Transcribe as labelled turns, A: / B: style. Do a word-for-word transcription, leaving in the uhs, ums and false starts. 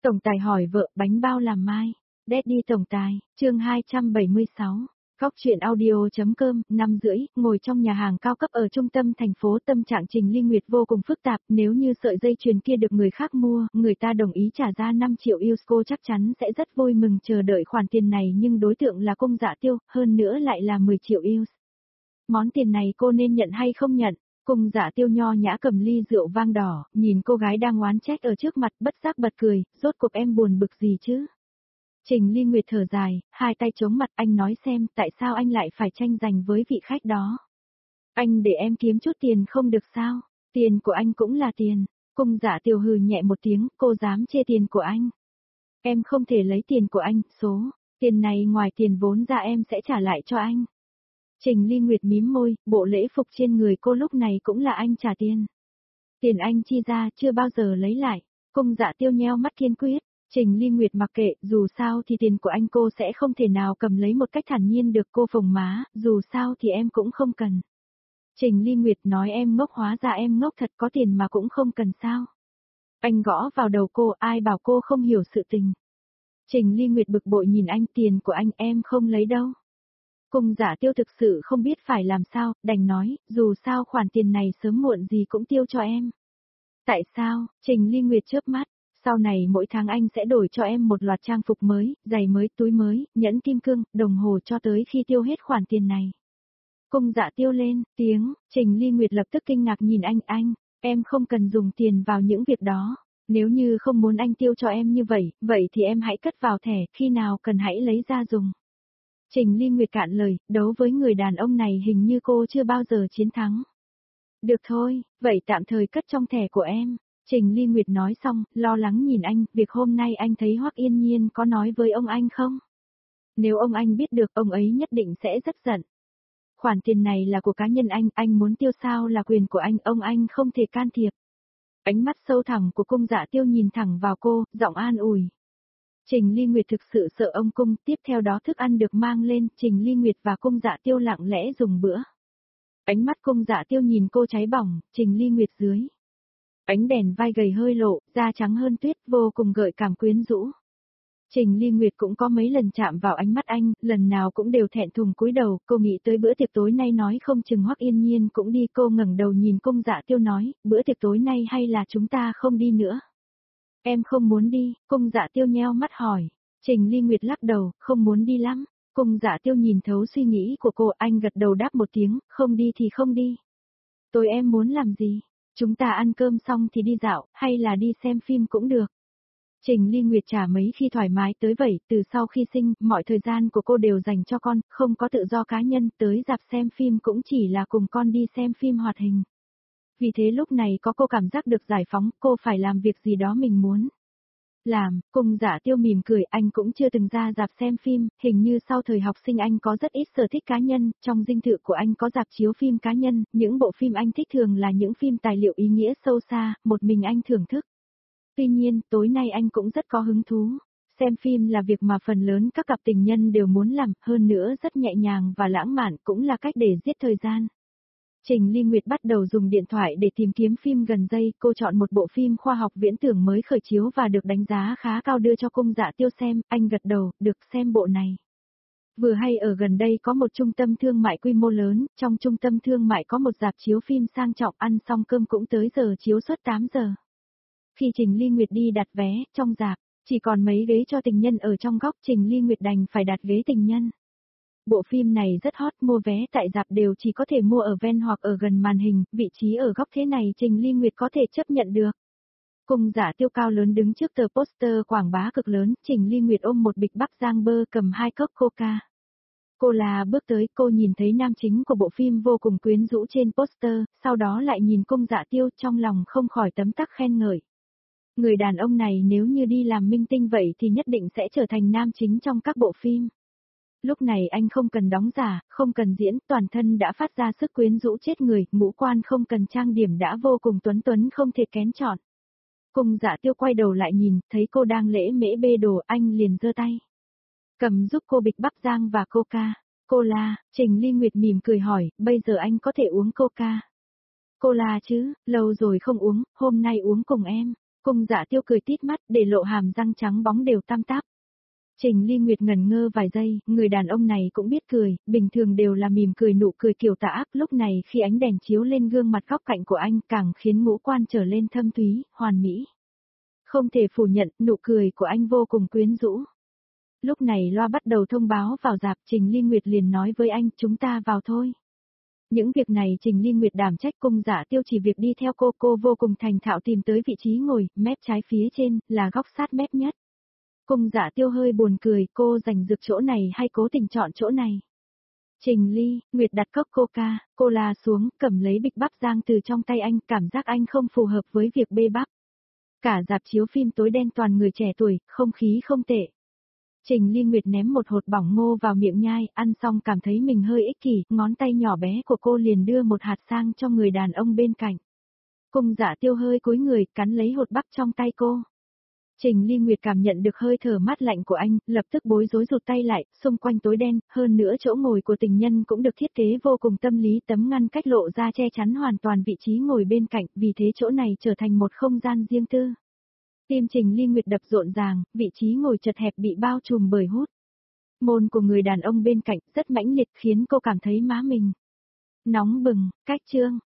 A: Tổng tài hỏi vợ bánh bao làm mai. Daddy tổng tài, chương hai trăm bảy mươi sáu. Góc chuyện audio.com, năm rưỡi, ngồi trong nhà hàng cao cấp ở trung tâm thành phố, tâm trạng Trình Ly Nguyệt vô cùng phức tạp, nếu như sợi dây chuyền kia được người khác mua, người ta đồng ý trả ra năm triệu euro, cô chắc chắn sẽ rất vui mừng chờ đợi khoản tiền này, nhưng đối tượng là Cung Dạ Tiêu, hơn nữa lại là mười triệu euro. Món tiền này cô nên nhận hay không nhận? Cung Dạ Tiêu nho nhã cầm ly rượu vang đỏ, nhìn cô gái đang oán trách ở trước mặt, bất giác bật cười, rốt cuộc em buồn bực gì chứ? Trình Ly Nguyệt thở dài, hai tay chống mặt, anh nói xem tại sao anh lại phải tranh giành với vị khách đó. Anh để em kiếm chút tiền không được sao? Tiền của anh cũng là tiền. Cung Dạ Tiêu hừ nhẹ một tiếng, cô dám chê tiền của anh. Em không thể lấy tiền của anh, số tiền này ngoài tiền vốn ra em sẽ trả lại cho anh. Trình Ly Nguyệt mím môi, bộ lễ phục trên người cô lúc này cũng là anh trả tiền. Tiền anh chi ra chưa bao giờ lấy lại. Cung Dạ Tiêu nheo mắt kiên quyết. Trình Ly Nguyệt mặc kệ, dù sao thì tiền của anh cô sẽ không thể nào cầm lấy một cách thản nhiên được, cô phồng má, dù sao thì em cũng không cần. Trình Ly Nguyệt nói em ngốc, hóa ra em ngốc thật, có tiền mà cũng không cần sao. Anh gõ vào đầu cô, ai bảo cô không hiểu sự tình. Trình Ly Nguyệt bực bội nhìn anh, tiền của anh em không lấy đâu. Cung Dạ Tiêu thực sự không biết phải làm sao, đành nói, dù sao khoản tiền này sớm muộn gì cũng tiêu cho em. Tại sao? Trình Ly Nguyệt chớp mắt. Sau này mỗi tháng anh sẽ đổi cho em một loạt trang phục mới, giày mới, túi mới, nhẫn kim cương, đồng hồ cho tới khi tiêu hết khoản tiền này. Cung Dạ Tiêu lên tiếng, Trình Ly Nguyệt lập tức kinh ngạc nhìn anh, anh, em không cần dùng tiền vào những việc đó. Nếu như không muốn anh tiêu cho em như vậy, vậy thì em hãy cất vào thẻ, khi nào cần hãy lấy ra dùng. Trình Ly Nguyệt cạn lời, đấu với người đàn ông này hình như cô chưa bao giờ chiến thắng. Được thôi, vậy tạm thời cất trong thẻ của em. Trình Ly Nguyệt nói xong, lo lắng nhìn anh, việc hôm nay anh thấy Hoắc Yên Nhiên có nói với ông anh không? Nếu ông anh biết được, ông ấy nhất định sẽ rất giận. Khoản tiền này là của cá nhân anh, anh muốn tiêu sao là quyền của anh, ông anh không thể can thiệp. Ánh mắt sâu thẳm của Cung Dạ Tiêu nhìn thẳng vào cô, giọng an ủi. Trình Ly Nguyệt thực sự sợ ông Cung, tiếp theo đó thức ăn được mang lên, Trình Ly Nguyệt và Cung Dạ Tiêu lặng lẽ dùng bữa. Ánh mắt Cung Dạ Tiêu nhìn cô cháy bỏng, Trình Ly Nguyệt dưới. Ánh đèn vai gầy hơi lộ, da trắng hơn tuyết, vô cùng gợi cảm quyến rũ. Trình Ly Nguyệt cũng có mấy lần chạm vào ánh mắt anh, lần nào cũng đều thẹn thùng cúi đầu, cô nghĩ tới bữa tiệc tối nay nói không chừng Hoắc Yên Nhiên cũng đi, cô ngẩng đầu nhìn Cung Dạ Tiêu nói, bữa tiệc tối nay hay là chúng ta không đi nữa? Em không muốn đi, Cung Dạ Tiêu nheo mắt hỏi. Trình Ly Nguyệt lắc đầu, không muốn đi lắm. Cung Dạ Tiêu nhìn thấu suy nghĩ của cô, anh gật đầu đáp một tiếng, không đi thì không đi. Tối em muốn làm gì? Chúng ta ăn cơm xong thì đi dạo, hay là đi xem phim cũng được. Trình Ly Nguyệt chả mấy khi thoải mái tới vậy, từ sau khi sinh, mọi thời gian của cô đều dành cho con, không có tự do cá nhân, tới rạp xem phim cũng chỉ là cùng con đi xem phim hoạt hình. Vì thế lúc này có cô cảm giác được giải phóng, cô phải làm việc gì đó mình muốn làm. Cung Dạ Tiêu mỉm cười, anh cũng chưa từng ra rạp xem phim, hình như sau thời học sinh anh có rất ít sở thích cá nhân, trong dinh thự của anh có rạp chiếu phim cá nhân, những bộ phim anh thích thường là những phim tài liệu ý nghĩa sâu xa, một mình anh thưởng thức. Tuy nhiên, tối nay anh cũng rất có hứng thú. Xem phim là việc mà phần lớn các cặp tình nhân đều muốn làm, hơn nữa rất nhẹ nhàng và lãng mạn, cũng là cách để giết thời gian. Trình Ly Nguyệt bắt đầu dùng điện thoại để tìm kiếm phim gần đây, cô chọn một bộ phim khoa học viễn tưởng mới khởi chiếu và được đánh giá khá cao đưa cho Cung Dạ Tiêu xem, anh gật đầu, được xem bộ này. Vừa hay ở gần đây có một trung tâm thương mại quy mô lớn, trong trung tâm thương mại có một rạp chiếu phim sang trọng, ăn xong cơm cũng tới giờ chiếu suốt tám giờ. Khi Trình Ly Nguyệt đi đặt vé, trong rạp, chỉ còn mấy ghế cho tình nhân ở trong góc, Trình Ly Nguyệt đành phải đặt ghế tình nhân. Bộ phim này rất hot, mua vé tại rạp đều chỉ có thể mua ở ven hoặc ở gần màn hình, vị trí ở góc thế này Trình Ly Nguyệt có thể chấp nhận được. Cung Dạ Tiêu cao lớn đứng trước tờ poster quảng bá cực lớn, Trình Ly Nguyệt ôm một bịch Bắc Giang bơ, cầm hai cốc coca. Cô là bước tới, cô nhìn thấy nam chính của bộ phim vô cùng quyến rũ trên poster, sau đó lại nhìn Cung Dạ Tiêu, trong lòng không khỏi tấm tắc khen ngợi. Người đàn ông này nếu như đi làm minh tinh vậy thì nhất định sẽ trở thành nam chính trong các bộ phim. Lúc này anh không cần đóng giả, không cần diễn, toàn thân đã phát ra sức quyến rũ chết người, ngũ quan không cần trang điểm đã vô cùng tuấn tuấn không thể kén chọn. Cung Dạ Tiêu quay đầu lại nhìn, thấy cô đang lễ mễ bê đồ, anh liền giơ tay. Cầm giúp cô bịch Bắc Giang và coca. Cola, Trình Ly Nguyệt mỉm cười hỏi, bây giờ anh có thể uống coca. Cola chứ, lâu rồi không uống, hôm nay uống cùng em. Cung Dạ Tiêu cười tít mắt, để lộ hàm răng trắng bóng đều tăm tắp. Trình Ly Nguyệt ngẩn ngơ vài giây, người đàn ông này cũng biết cười, bình thường đều là mỉm cười nụ cười kiểu tà ác, lúc này khi ánh đèn chiếu lên gương mặt góc cạnh của anh càng khiến ngũ quan trở lên thâm thúy, hoàn mỹ. Không thể phủ nhận, nụ cười của anh vô cùng quyến rũ. Lúc này loa bắt đầu thông báo vào rạp, Trình Ly Nguyệt liền nói với anh, chúng ta vào thôi. Những việc này Trình Ly Nguyệt đảm trách, Cung Dạ Tiêu chỉ việc đi theo cô, cô vô cùng thành thạo tìm tới vị trí ngồi, mép trái phía trên, là góc sát mép nhất. Cung Dạ Tiêu hơi buồn cười, cô giành giật chỗ này hay cố tình chọn chỗ này? Trình Ly Nguyệt đặt cốc coca, cola xuống, cầm lấy bịch bắp rang từ trong tay anh, cảm giác anh không phù hợp với việc bê bắp. Cả rạp chiếu phim tối đen toàn người trẻ tuổi, không khí không tệ. Trình Ly Nguyệt ném một hột bỏng ngô vào miệng nhai, ăn xong cảm thấy mình hơi ích kỷ, ngón tay nhỏ bé của cô liền đưa một hạt sang cho người đàn ông bên cạnh. Cung Dạ Tiêu hơi cúi người, cắn lấy hột bắp trong tay cô. Trình Ly Nguyệt cảm nhận được hơi thở mát lạnh của anh, lập tức bối rối rụt tay lại, xung quanh tối đen, hơn nữa chỗ ngồi của tình nhân cũng được thiết kế vô cùng tâm lý, tấm ngăn cách lộ ra che chắn hoàn toàn vị trí ngồi bên cạnh, vì thế chỗ này trở thành một không gian riêng tư. Tim Trình Ly Nguyệt đập rộn ràng, vị trí ngồi chật hẹp bị bao trùm bởi hút môn của người đàn ông bên cạnh rất mãnh liệt khiến cô cảm thấy má mình nóng bừng. Cách chương